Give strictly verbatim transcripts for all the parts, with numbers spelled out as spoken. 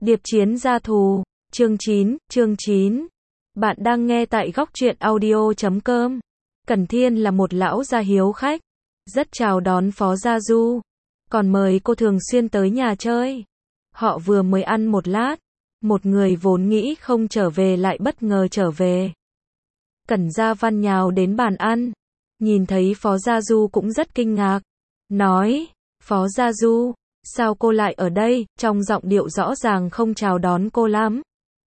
Điệp chiến gia thù, chương chín, chương chín. Bạn đang nghe tại góc truyện audio chấm com. Cẩn Thiên là một lão gia hiếu khách, rất chào đón Phó Gia Du, còn mời cô thường xuyên tới nhà chơi. Họ vừa mới ăn một lát, một người vốn nghĩ không trở về lại bất ngờ trở về. Cẩn Gia Văn nhào đến bàn ăn, nhìn thấy Phó Gia Du cũng rất kinh ngạc, nói, Phó Gia Du, sao cô lại ở đây, trong giọng điệu rõ ràng không chào đón cô lắm.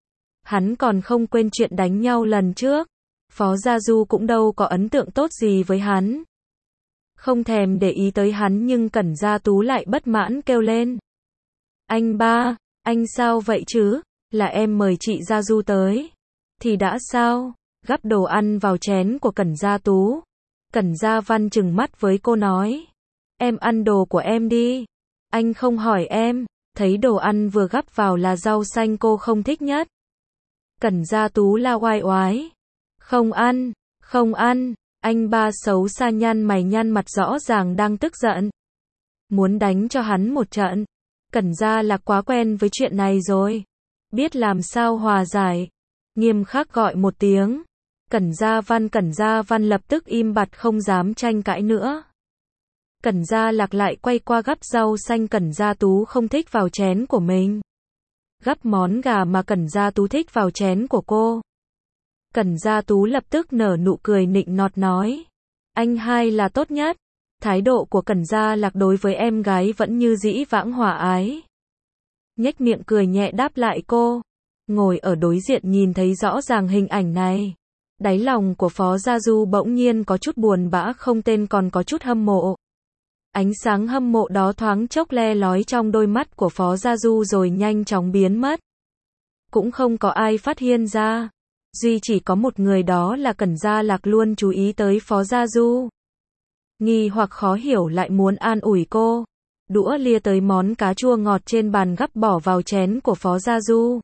Hắn còn không quên chuyện đánh nhau lần trước, Phó Gia Du cũng đâu có ấn tượng tốt gì với hắn. Không thèm để ý tới hắn nhưng Cẩn Gia Tú lại bất mãn kêu lên. Anh ba, anh sao vậy chứ, là em mời chị Gia Du tới. Thì đã sao, gắp đồ ăn vào chén của Cẩn Gia Tú. Cẩn Gia Văn trừng mắt với cô nói. Em ăn đồ của em đi. Anh không hỏi em, thấy đồ ăn vừa gắp vào là rau xanh cô không thích nhất. Cẩn Gia Tú la oai oái. Không ăn, không ăn, anh ba xấu xa nhăn mày nhăn mặt rõ ràng đang tức giận. Muốn đánh cho hắn một trận. Cẩn Gia là quá quen với chuyện này rồi. Biết làm sao hòa giải. Nghiêm khắc gọi một tiếng. Cẩn Gia Văn Cẩn Gia Văn lập tức im bặt không dám tranh cãi nữa. Cẩn Gia Lạc lại quay qua gắp rau xanh Cẩn Gia Tú không thích vào chén của mình. Gắp món gà mà Cẩn Gia Tú thích vào chén của cô. Cẩn Gia Tú lập tức nở nụ cười nịnh nọt nói. Anh hai là tốt nhất. Thái độ của Cẩn Gia Lạc đối với em gái vẫn như dĩ vãng hòa ái. Nhếch miệng cười nhẹ đáp lại cô. Ngồi ở đối diện nhìn thấy rõ ràng hình ảnh này. Đáy lòng của Phó Gia Du bỗng nhiên có chút buồn bã không tên còn có chút hâm mộ. Ánh sáng hâm mộ đó thoáng chốc le lói trong đôi mắt của Phó Gia Du rồi nhanh chóng biến mất. Cũng không có ai phát hiện ra. Duy chỉ có một người đó là Cẩn Gia Lạc luôn chú ý tới Phó Gia Du. Nghi hoặc khó hiểu lại muốn an ủi cô. Đũa lia tới món cá chua ngọt trên bàn gắp bỏ vào chén của Phó Gia Du.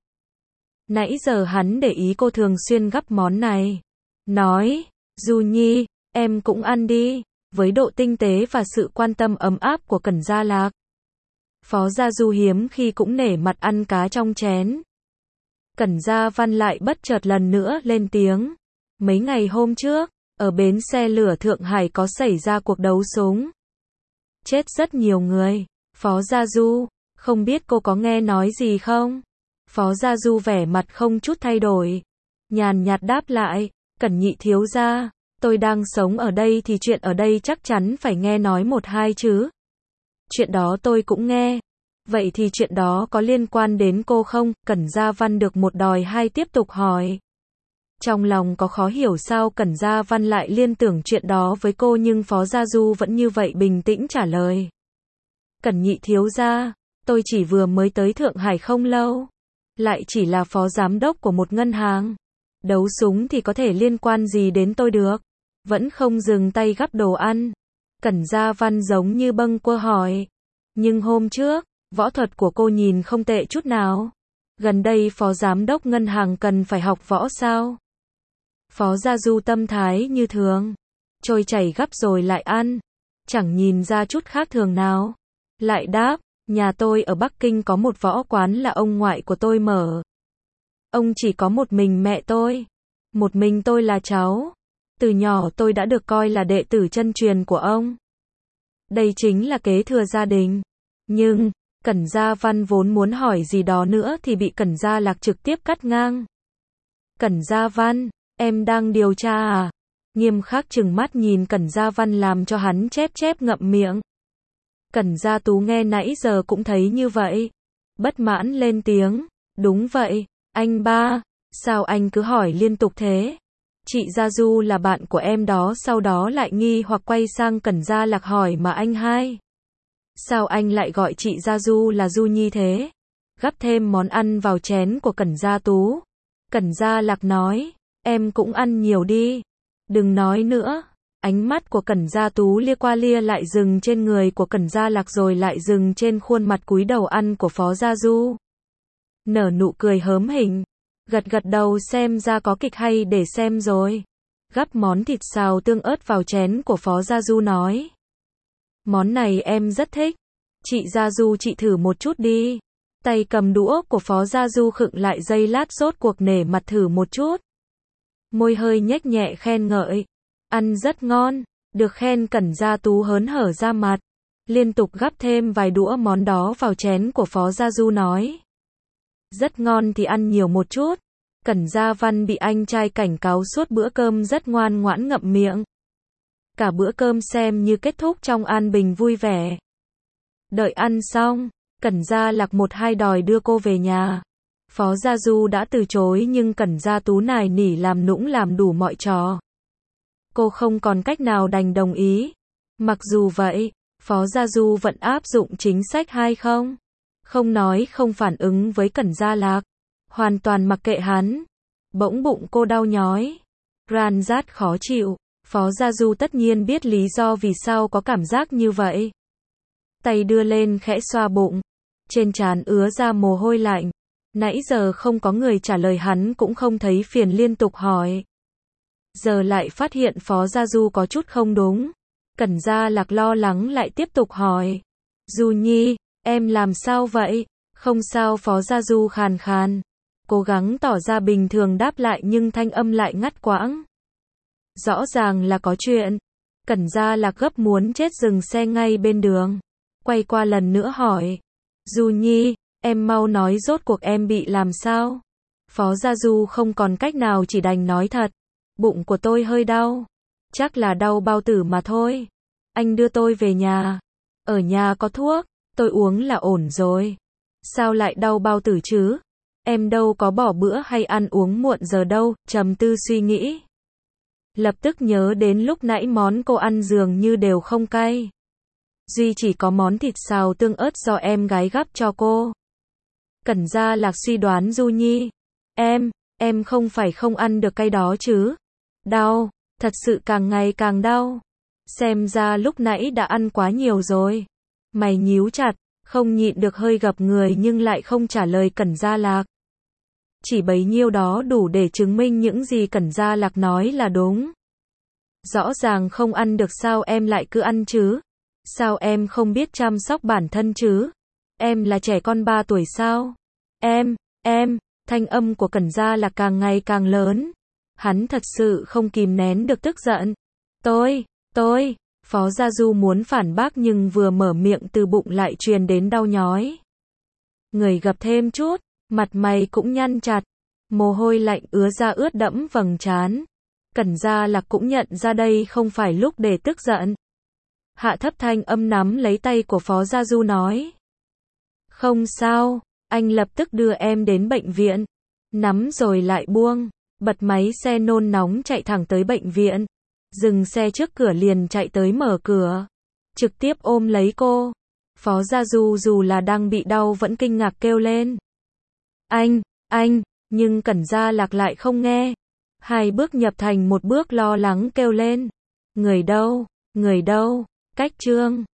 Nãy giờ hắn để ý cô thường xuyên gắp món này. Nói, Du Nhi, em cũng ăn đi. Với độ tinh tế và sự quan tâm ấm áp của Cẩn Gia Lạc. Phó Gia Du hiếm khi cũng nể mặt ăn cá trong chén. Cẩn Gia Văn lại bất chợt lần nữa lên tiếng. Mấy ngày hôm trước, ở bến xe lửa Thượng Hải có xảy ra cuộc đấu súng. Chết rất nhiều người. Phó Gia Du, không biết cô có nghe nói gì không? Phó Gia Du vẻ mặt không chút thay đổi. Nhàn nhạt đáp lại, Cẩn nhị thiếu gia. Tôi đang sống ở đây thì chuyện ở đây chắc chắn phải nghe nói một hai chứ. Chuyện đó tôi cũng nghe. Vậy thì chuyện đó có liên quan đến cô không? Cẩn Gia Văn được một đòi hai tiếp tục hỏi. Trong lòng có khó hiểu sao Cẩn Gia Văn lại liên tưởng chuyện đó với cô nhưng Phó Gia Du vẫn như vậy bình tĩnh trả lời. Cẩn nhị thiếu gia, tôi chỉ vừa mới tới Thượng Hải không lâu. Lại chỉ là phó giám đốc của một ngân hàng. Đấu súng thì có thể liên quan gì đến tôi được? Vẫn không dừng tay gắp đồ ăn. Cẩn Gia Văn giống như bâng quơ hỏi. Nhưng hôm trước, võ thuật của cô nhìn không tệ chút nào. Gần đây phó giám đốc ngân hàng cần phải học võ sao? Phó Gia Du tâm thái như thường. Trôi chảy gắp rồi lại ăn. Chẳng nhìn ra chút khác thường nào. Lại đáp, nhà tôi ở Bắc Kinh có một võ quán là ông ngoại của tôi mở. Ông chỉ có một mình mẹ tôi. Một mình tôi là cháu. Từ nhỏ tôi đã được coi là đệ tử chân truyền của ông. Đây chính là kế thừa gia đình. Nhưng, Cẩn Gia Văn vốn muốn hỏi gì đó nữa thì bị Cẩn Gia Lạc trực tiếp cắt ngang. Cẩn Gia Văn, em đang điều tra à? Nghiêm khắc trừng mắt nhìn Cẩn Gia Văn làm cho hắn chép chép ngậm miệng. Cẩn Gia Tú nghe nãy giờ cũng thấy như vậy. Bất mãn lên tiếng. Đúng vậy, anh ba, sao anh cứ hỏi liên tục thế? Chị Gia Du là bạn của em đó sau đó lại nghi hoặc quay sang Cẩn Gia Lạc hỏi mà anh hai. Sao anh lại gọi chị Gia Du là Du Nhi thế? Gắp thêm món ăn vào chén của Cẩn Gia Tú. Cẩn Gia Lạc nói, em cũng ăn nhiều đi. Đừng nói nữa. Ánh mắt của Cẩn Gia Tú lia qua lia lại dừng trên người của Cẩn Gia Lạc rồi lại dừng trên khuôn mặt cúi đầu ăn của Phó Gia Du. Nở nụ cười hớm hỉnh. Gật gật đầu xem ra có kịch hay để xem rồi. Gắp món thịt xào tương ớt vào chén của Phó Gia Du nói. Món này em rất thích. Chị Gia Du chị thử một chút đi. Tay cầm đũa của Phó Gia Du khựng lại giây lát rốt cuộc nể mặt thử một chút. Môi hơi nhếch nhẹ khen ngợi. Ăn rất ngon, được khen Cẩn Gia Tú hớn hở ra mặt. Liên tục gắp thêm vài đũa món đó vào chén của Phó Gia Du nói. Rất ngon thì ăn nhiều một chút. Cẩn Gia Văn bị anh trai cảnh cáo suốt bữa cơm rất ngoan ngoãn ngậm miệng. Cả bữa cơm xem như kết thúc trong an bình vui vẻ. Đợi ăn xong, Cẩn Gia Lạc một hai đòi đưa cô về nhà. Phó Gia Du đã từ chối nhưng Cẩn Gia Tú nài nỉ làm nũng làm đủ mọi trò. Cô không còn cách nào đành đồng ý. Mặc dù vậy, Phó Gia Du vẫn áp dụng chính sách hay không? Không nói không phản ứng với Cẩn Gia Lạc. Hoàn toàn mặc kệ hắn. Bỗng bụng cô đau nhói. Ran rát khó chịu. Phó Gia Du tất nhiên biết lý do vì sao có cảm giác như vậy. Tay đưa lên khẽ xoa bụng. Trên trán ứa ra mồ hôi lạnh. Nãy giờ không có người trả lời hắn cũng không thấy phiền liên tục hỏi. Giờ lại phát hiện Phó Gia Du có chút không đúng. Cẩn Gia Lạc lo lắng lại tiếp tục hỏi. Du Nhi, em làm sao vậy? Không sao. Phó Gia Du khàn khàn. Cố gắng tỏ ra bình thường đáp lại nhưng thanh âm lại ngắt quãng. Rõ ràng là có chuyện. Cẩn Gia Lạc gấp muốn chết dừng xe ngay bên đường. Quay qua lần nữa hỏi. Du Nhi, em mau nói rốt cuộc em bị làm sao? Phó Gia Du không còn cách nào chỉ đành nói thật. Bụng của tôi hơi đau. Chắc là đau bao tử mà thôi. Anh đưa tôi về nhà. Ở nhà có thuốc, tôi uống là ổn rồi. Sao lại đau bao tử chứ? Em đâu có bỏ bữa hay ăn uống muộn giờ đâu. Trầm tư suy nghĩ. Lập tức nhớ đến lúc nãy món cô ăn dường như đều không cay. Duy chỉ có món thịt xào tương ớt do em gái gắp cho cô. Cẩn Gia Lạc suy đoán Du Nhi. Em, em không phải không ăn được cay đó chứ? Đau, thật sự càng ngày càng đau. Xem ra lúc nãy đã ăn quá nhiều rồi. Mày nhíu chặt, không nhịn được hơi gập người nhưng lại không trả lời Cẩn Gia Lạc. Chỉ bấy nhiêu đó đủ để chứng minh những gì Cẩn Gia Lạc nói là đúng. Rõ ràng không ăn được sao em lại cứ ăn chứ? Sao em không biết chăm sóc bản thân chứ? Em là trẻ con ba tuổi sao? Em, em, thanh âm của Cẩn Gia Lạc càng ngày càng lớn. Hắn thật sự không kìm nén được tức giận. Tôi, tôi, Phó Gia Du muốn phản bác nhưng vừa mở miệng từ bụng lại truyền đến đau nhói. Người gập thêm chút, mặt mày cũng nhăn chặt. Mồ hôi lạnh ứa ra ướt đẫm vầng trán. Cẩn Gia Lạc cũng nhận ra đây không phải lúc để tức giận. Hạ thấp thanh âm nắm lấy tay của Phó Gia Du nói. Không sao, anh lập tức đưa em đến bệnh viện. Nắm rồi lại buông, bật máy xe nôn nóng chạy thẳng tới bệnh viện. Dừng xe trước cửa liền chạy tới mở cửa. Trực tiếp ôm lấy cô. Phó Gia Du dù là đang bị đau vẫn kinh ngạc kêu lên. Anh, anh, nhưng Cẩn Gia Lạc lại không nghe. Hai bước nhập thành một bước lo lắng kêu lên. Người đâu, người đâu, cách Trương.